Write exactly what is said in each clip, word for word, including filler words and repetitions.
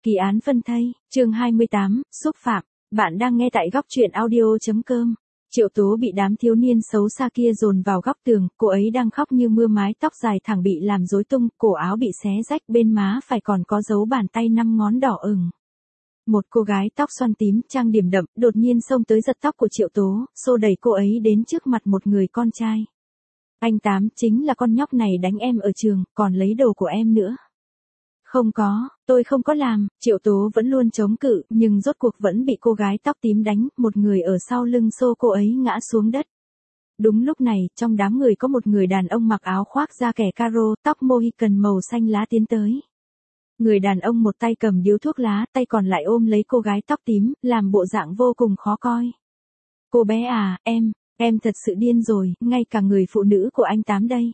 Kỳ án phân thây, chương hai mươi tám, xúc phạm. Bạn đang nghe tại góc truyện audio.com. Triệu Tố bị đám thiếu niên xấu xa kia dồn vào góc tường, cô ấy đang khóc như mưa, mái tóc dài thẳng bị làm rối tung, cổ áo bị xé rách, bên má phải còn có dấu bàn tay năm ngón đỏ ửng. Một cô gái tóc xoăn tím, trang điểm đậm, đột nhiên xông tới giật tóc của Triệu Tố, xô đẩy cô ấy đến trước mặt một người con trai. Anh Tám, chính là con nhóc này đánh em ở trường, còn lấy đồ của em nữa. Không có, tôi không có làm. Triệu Tố vẫn luôn chống cự, nhưng rốt cuộc vẫn bị cô gái tóc tím đánh, một người ở sau lưng xô cô ấy ngã xuống đất. Đúng lúc này, trong đám người có một người đàn ông mặc áo khoác da kẻ caro, tóc Mohican màu xanh lá tiến tới. Người đàn ông một tay cầm điếu thuốc lá, tay còn lại ôm lấy cô gái tóc tím, làm bộ dạng vô cùng khó coi. Cô bé à, em, em thật sự điên rồi, ngay cả người phụ nữ của anh Tám đây.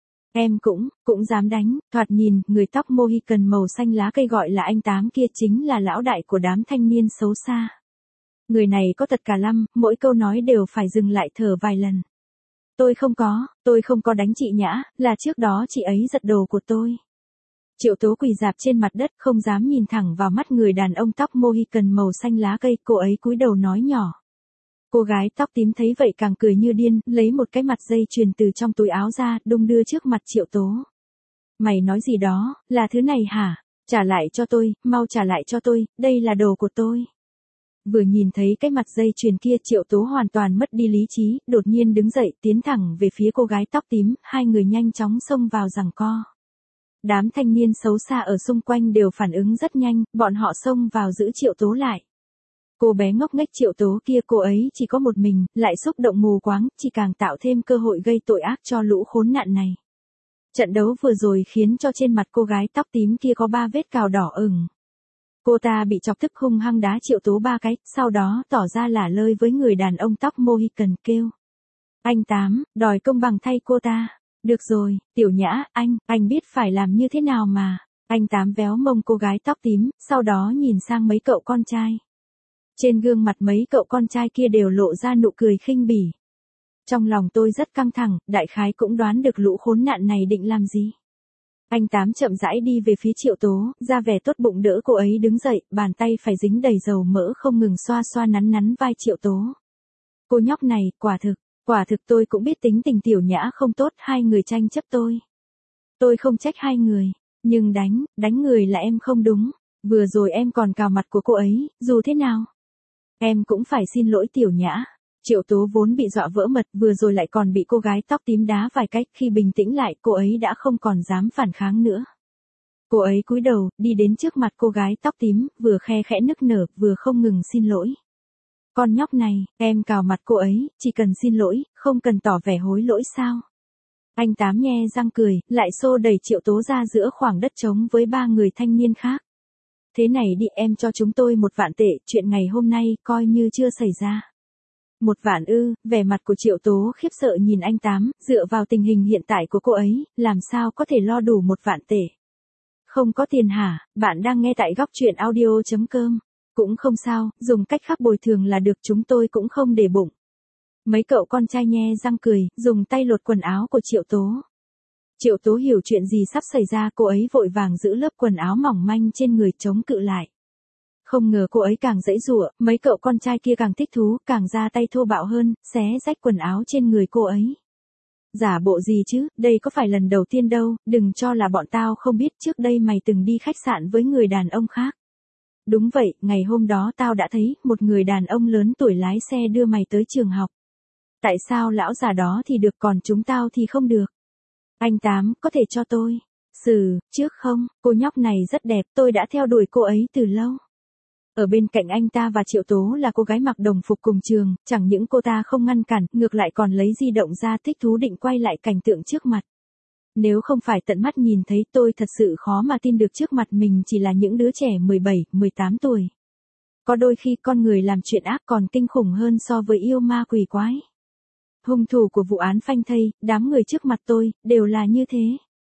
Em cũng, cũng dám đánh, thoạt nhìn, người tóc Mohican màu xanh lá cây gọi là anh Tám kia chính là lão đại của đám thanh niên xấu xa. Người này có tật cả lăm, mỗi câu nói đều phải dừng lại thở vài lần. Tôi không có, tôi không có đánh chị Nhã, là trước đó chị ấy giật đồ của tôi. Triệu Tố quỳ rạp trên mặt đất, không dám nhìn thẳng vào mắt người đàn ông tóc Mohican màu xanh lá cây, cô ấy cúi đầu nói nhỏ. Cô gái tóc tím thấy vậy càng cười như điên, lấy một cái mặt dây chuyền từ trong túi áo ra, đung đưa trước mặt Triệu Tố. Mày nói gì đó, là thứ này hả? Trả lại cho tôi, mau trả lại cho tôi, đây là đồ của tôi. Vừa nhìn thấy cái mặt dây chuyền kia, Triệu Tố hoàn toàn mất đi lý trí, đột nhiên đứng dậy, tiến thẳng về phía cô gái tóc tím, hai người nhanh chóng xông vào giằng co. Đám thanh niên xấu xa ở xung quanh đều phản ứng rất nhanh, bọn họ xông vào giữ Triệu Tố lại. Cô bé ngốc nghếch Triệu Tố kia, cô ấy chỉ có một mình, lại xúc động mù quáng, chỉ càng tạo thêm cơ hội gây tội ác cho lũ khốn nạn này. Trận đấu vừa rồi khiến cho trên mặt cô gái tóc tím kia có ba vết cào đỏ ửng. Cô ta bị chọc tức hung hăng đá Triệu Tố ba cái, sau đó tỏ ra lả lơi với người đàn ông tóc Mohican kêu. Anh Tám, đòi công bằng thay cô ta. Được rồi, Tiểu Nhã, anh, anh biết phải làm như thế nào mà. Anh Tám véo mông cô gái tóc tím, sau đó nhìn sang mấy cậu con trai. Trên gương mặt mấy cậu con trai kia đều lộ ra nụ cười khinh bỉ. Trong lòng tôi rất căng thẳng, đại khái cũng đoán được lũ khốn nạn này định làm gì. Anh Tám chậm rãi đi về phía Triệu Tố, ra vẻ tốt bụng đỡ cô ấy đứng dậy, bàn tay phải dính đầy dầu mỡ không ngừng xoa xoa nắn nắn vai Triệu Tố. Cô nhóc này, quả thực, quả thực tôi cũng biết tính tình Tiểu Nhã không tốt, hai người tranh chấp tôi. Tôi không trách hai người, nhưng đánh, đánh người là em không đúng. Vừa rồi em còn cào mặt của cô ấy, dù thế nào. Em cũng phải xin lỗi Tiểu Nhã. Triệu Tố vốn bị dọa vỡ mật, vừa rồi lại còn bị cô gái tóc tím đá vài cách, khi bình tĩnh lại, cô ấy đã không còn dám phản kháng nữa. Cô ấy cúi đầu, đi đến trước mặt cô gái tóc tím, vừa khe khẽ nức nở, vừa không ngừng xin lỗi. Con nhóc này, em cào mặt cô ấy, chỉ cần xin lỗi, không cần tỏ vẻ hối lỗi sao? Anh Tám nhe răng cười, lại xô đẩy Triệu Tố ra giữa khoảng đất trống với ba người thanh niên khác. Thế này đi, em cho chúng tôi một vạn tệ, chuyện ngày hôm nay coi như chưa xảy ra. Một vạn ư? Vẻ mặt của Triệu Tố khiếp sợ nhìn anh Tám, dựa vào tình hình hiện tại của cô ấy, làm sao có thể lo đủ một vạn tệ. Không có tiền hả? Bạn đang nghe tại góc truyện audio.com. Cũng không sao, dùng cách khác bồi thường là được, chúng tôi cũng không để bụng. Mấy cậu con trai nhe răng cười, dùng tay lột quần áo của Triệu Tố. Triệu Tố hiểu chuyện gì sắp xảy ra, cô ấy vội vàng giữ lớp quần áo mỏng manh trên người chống cự lại. Không ngờ cô ấy càng giãy giụa, mấy cậu con trai kia càng thích thú, càng ra tay thô bạo hơn, xé rách quần áo trên người cô ấy. Giả bộ gì chứ, đây có phải lần đầu tiên đâu, đừng cho là bọn tao không biết, trước đây mày từng đi khách sạn với người đàn ông khác. Đúng vậy, ngày hôm đó tao đã thấy, một người đàn ông lớn tuổi lái xe đưa mày tới trường học. Tại sao lão già đó thì được còn chúng tao thì không được? Anh Tám, có thể cho tôi xử trước không? Cô nhóc này rất đẹp, tôi đã theo đuổi cô ấy từ lâu. Ở bên cạnh anh ta và Triệu Tố là cô gái mặc đồng phục cùng trường, chẳng những cô ta không ngăn cản, ngược lại còn lấy di động ra thích thú định quay lại cảnh tượng trước mặt. Nếu không phải tận mắt nhìn thấy, tôi thật sự khó mà tin được trước mặt mình chỉ là những đứa trẻ mười bảy, mười tám tuổi. Có đôi khi con người làm chuyện ác còn kinh khủng hơn so với yêu ma quỷ quái. Hung thủ của vụ án phanh thây, đám người trước mặt tôi, đều là như thế.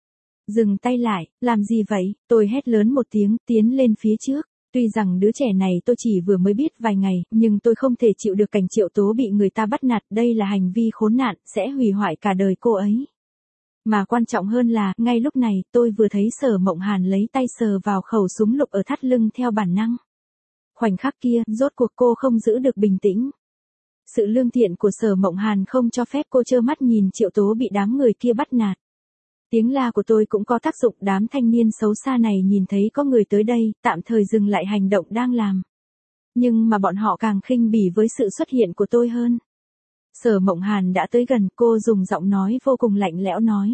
Dừng tay lại, làm gì vậy? Tôi hét lớn một tiếng, tiến lên phía trước. Tuy rằng đứa trẻ này tôi chỉ vừa mới biết vài ngày, nhưng tôi không thể chịu được cảnh Triệu Tố bị người ta bắt nạt, đây là hành vi khốn nạn, sẽ hủy hoại cả đời cô ấy. Mà quan trọng hơn là, ngay lúc này, tôi vừa thấy Sở Mộng Hàn lấy tay sờ vào khẩu súng lục ở thắt lưng theo bản năng. Khoảnh khắc kia, rốt cuộc cô không giữ được bình tĩnh. Sự lương thiện của Sở Mộng Hàn không cho phép cô trơ mắt nhìn Triệu Tố bị đám người kia bắt nạt. Tiếng la của tôi cũng có tác dụng, đám thanh niên xấu xa này nhìn thấy có người tới đây, tạm thời dừng lại hành động đang làm. Nhưng mà bọn họ càng khinh bỉ với sự xuất hiện của tôi hơn. Sở Mộng Hàn đã tới gần, cô dùng giọng nói vô cùng lạnh lẽo nói.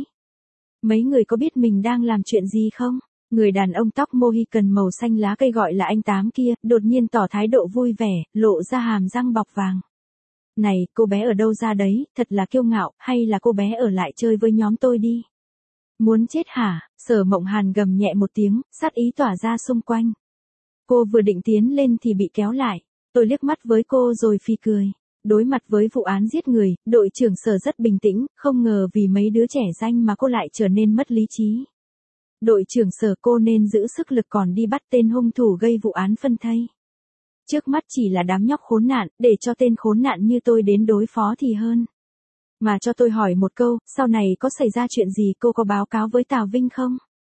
Mấy người có biết mình đang làm chuyện gì không? Người đàn ông tóc Mohican màu xanh lá cây gọi là anh Tám kia, đột nhiên tỏ thái độ vui vẻ, lộ ra hàm răng bọc vàng. Này, cô bé ở đâu ra đấy, thật là kiêu ngạo, hay là cô bé ở lại chơi với nhóm tôi đi? Muốn chết hả? Sở Mộng Hàn gầm nhẹ một tiếng, sát ý tỏa ra xung quanh. Cô vừa định tiến lên thì bị kéo lại. Tôi liếc mắt với cô rồi phì cười. Đối mặt với vụ án giết người, đội trưởng Sở rất bình tĩnh, không ngờ vì mấy đứa trẻ danh mà cô lại trở nên mất lý trí. Đội trưởng Sở, cô nên giữ sức lực còn đi bắt tên hung thủ gây vụ án phân thây. Trước mắt chỉ là đám nhóc khốn nạn, để cho tên khốn nạn như tôi đến đối phó thì hơn. Mà cho tôi hỏi một câu, sau này có xảy ra chuyện gì cô có báo cáo với Tào Vinh không?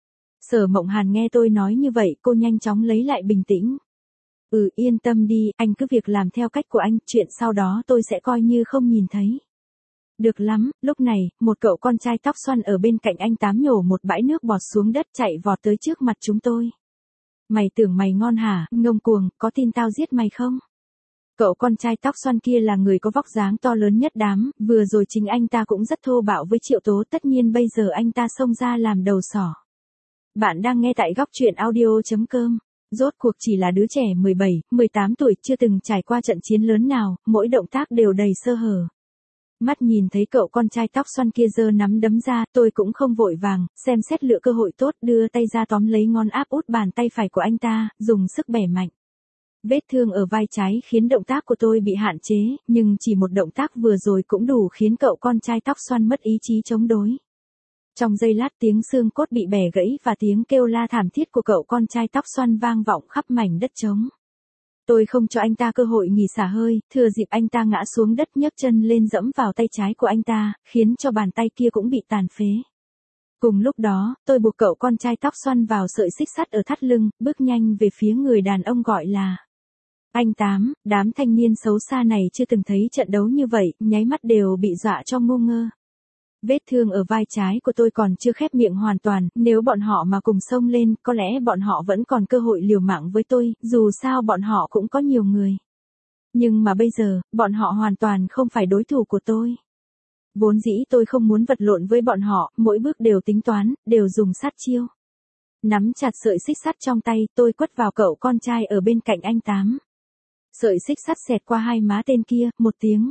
Sở Mộng Hàn nghe tôi nói như vậy, cô nhanh chóng lấy lại bình tĩnh. Ừ, yên tâm đi, anh cứ việc làm theo cách của anh, chuyện sau đó tôi sẽ coi như không nhìn thấy. Được lắm, lúc này, một cậu con trai tóc xoăn ở bên cạnh anh Tám nhổ một bãi nước bọt xuống đất chạy vọt tới trước mặt chúng tôi. Mày tưởng mày ngon hả, ngông cuồng, có tin tao giết mày không? Cậu con trai tóc xoăn kia là người có vóc dáng to lớn nhất đám, vừa rồi chính anh ta cũng rất thô bạo với Triệu Tố, tất nhiên bây giờ anh ta xông ra làm đầu sỏ. Bạn đang nghe tại góc truyện audio chấm com. Rốt cuộc chỉ là đứa trẻ mười bảy, mười tám tuổi chưa từng trải qua trận chiến lớn nào, mỗi động tác đều đầy sơ hở. Mắt nhìn thấy cậu con trai tóc xoăn kia giơ nắm đấm ra, tôi cũng không vội vàng, xem xét lựa cơ hội tốt, đưa tay ra tóm lấy ngón áp út bàn tay phải của anh ta, dùng sức bẻ mạnh. Vết thương ở vai trái khiến động tác của tôi bị hạn chế, nhưng chỉ một động tác vừa rồi cũng đủ khiến cậu con trai tóc xoăn mất ý chí chống đối. Trong giây lát tiếng xương cốt bị bẻ gãy và tiếng kêu la thảm thiết của cậu con trai tóc xoăn vang vọng khắp mảnh đất trống. Tôi không cho anh ta cơ hội nghỉ xả hơi, thừa dịp anh ta ngã xuống đất nhấc chân lên dẫm vào tay trái của anh ta, khiến cho bàn tay kia cũng bị tàn phế. Cùng lúc đó, tôi buộc cậu con trai tóc xoăn vào sợi xích sắt ở thắt lưng, bước nhanh về phía người đàn ông gọi là anh Tám. Đám thanh niên xấu xa này chưa từng thấy trận đấu như vậy, nháy mắt đều bị dọa cho ngu ngơ. Vết thương ở vai trái của tôi còn chưa khép miệng hoàn toàn, nếu bọn họ mà cùng xông lên, có lẽ bọn họ vẫn còn cơ hội liều mạng với tôi, dù sao bọn họ cũng có nhiều người. Nhưng mà bây giờ, bọn họ hoàn toàn không phải đối thủ của tôi. Vốn dĩ tôi không muốn vật lộn với bọn họ, mỗi bước đều tính toán, đều dùng sát chiêu. Nắm chặt sợi xích sắt trong tay, tôi quất vào cậu con trai ở bên cạnh anh Tám. Sợi xích sắt xẹt qua hai má tên kia, một tiếng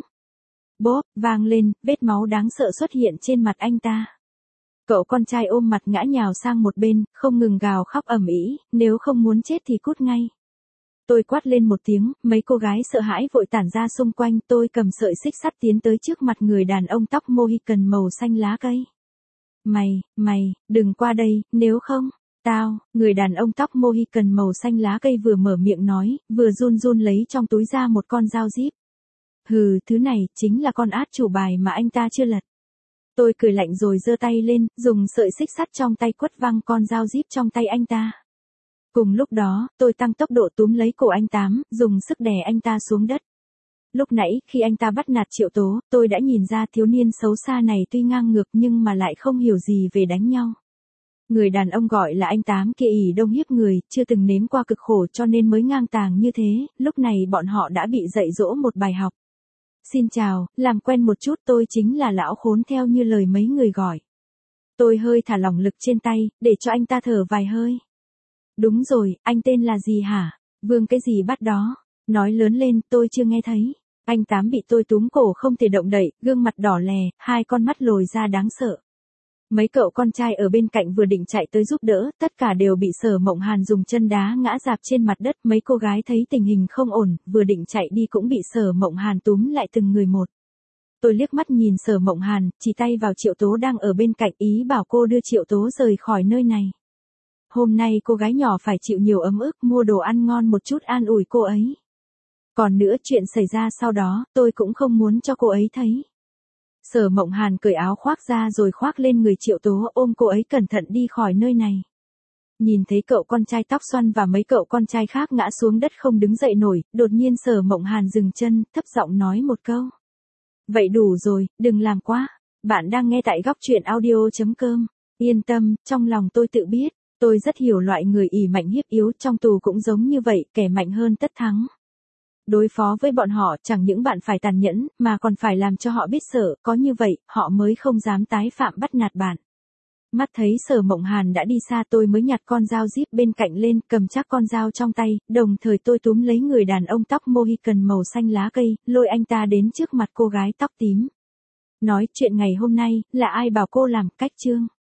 bốp vang lên, vết máu đáng sợ xuất hiện trên mặt anh ta. Cậu con trai ôm mặt ngã nhào sang một bên, không ngừng gào khóc ầm ĩ, nếu không muốn chết thì cút ngay. Tôi quát lên một tiếng, mấy cô gái sợ hãi vội tản ra xung quanh, tôi cầm sợi xích sắt tiến tới trước mặt người đàn ông tóc Mohican màu xanh lá cây. Mày, mày, đừng qua đây, nếu không, tao, người đàn ông tóc Mohican màu xanh lá cây vừa mở miệng nói, vừa run run lấy trong túi ra một con dao díp. Hừ, thứ này, chính là con át chủ bài mà anh ta chưa lật. Tôi cười lạnh rồi giơ tay lên, dùng sợi xích sắt trong tay quất văng con dao díp trong tay anh ta. Cùng lúc đó, tôi tăng tốc độ túm lấy cổ anh Tám, dùng sức đè anh ta xuống đất. Lúc nãy, khi anh ta bắt nạt Triệu Tố, tôi đã nhìn ra thiếu niên xấu xa này tuy ngang ngược nhưng mà lại không hiểu gì về đánh nhau. Người đàn ông gọi là anh Tám kia ỷ đông hiếp người, chưa từng nếm qua cực khổ cho nên mới ngang tàng như thế, lúc này bọn họ đã bị dạy dỗ một bài học. Xin chào, làm quen một chút, tôi chính là lão khốn theo như lời mấy người gọi. Tôi hơi thả lỏng lực trên tay, để cho anh ta thở vài hơi. Đúng rồi, anh tên là gì hả? Vương cái gì bắt đó? Nói lớn lên, tôi chưa nghe thấy. Anh Tám bị tôi túm cổ không thể động đậy, gương mặt đỏ lè, hai con mắt lồi ra đáng sợ. Mấy cậu con trai ở bên cạnh vừa định chạy tới giúp đỡ, tất cả đều bị Sở Mộng Hàn dùng chân đá ngã rạp trên mặt đất. Mấy cô gái thấy tình hình không ổn, vừa định chạy đi cũng bị Sở Mộng Hàn túm lại từng người một. Tôi liếc mắt nhìn Sở Mộng Hàn, chỉ tay vào Triệu Tố đang ở bên cạnh, ý bảo cô đưa Triệu Tố rời khỏi nơi này. Hôm nay cô gái nhỏ phải chịu nhiều ấm ức, mua đồ ăn ngon một chút an ủi cô ấy. Còn nữa chuyện xảy ra sau đó, tôi cũng không muốn cho cô ấy thấy. Sở Mộng Hàn cởi áo khoác ra rồi khoác lên người Triệu Tố, ôm cô ấy cẩn thận đi khỏi nơi này. Nhìn thấy cậu con trai tóc xoăn và mấy cậu con trai khác ngã xuống đất không đứng dậy nổi, đột nhiên Sở Mộng Hàn dừng chân, thấp giọng nói một câu. Vậy đủ rồi, đừng làm quá. Bạn đang nghe tại góc truyện audio chấm com. Yên tâm, trong lòng tôi tự biết, tôi rất hiểu loại người ỷ mạnh hiếp yếu, trong tù cũng giống như vậy, kẻ mạnh hơn tất thắng. Đối phó với bọn họ chẳng những bạn phải tàn nhẫn, mà còn phải làm cho họ biết sợ, có như vậy, họ mới không dám tái phạm bắt nạt bạn. Mắt thấy Sở Mộng Hàn đã đi xa, tôi mới nhặt con dao zip bên cạnh lên, cầm chắc con dao trong tay, đồng thời tôi túm lấy người đàn ông tóc Mohican màu xanh lá cây, lôi anh ta đến trước mặt cô gái tóc tím. Nói chuyện ngày hôm nay, là ai bảo cô làm, cách chương.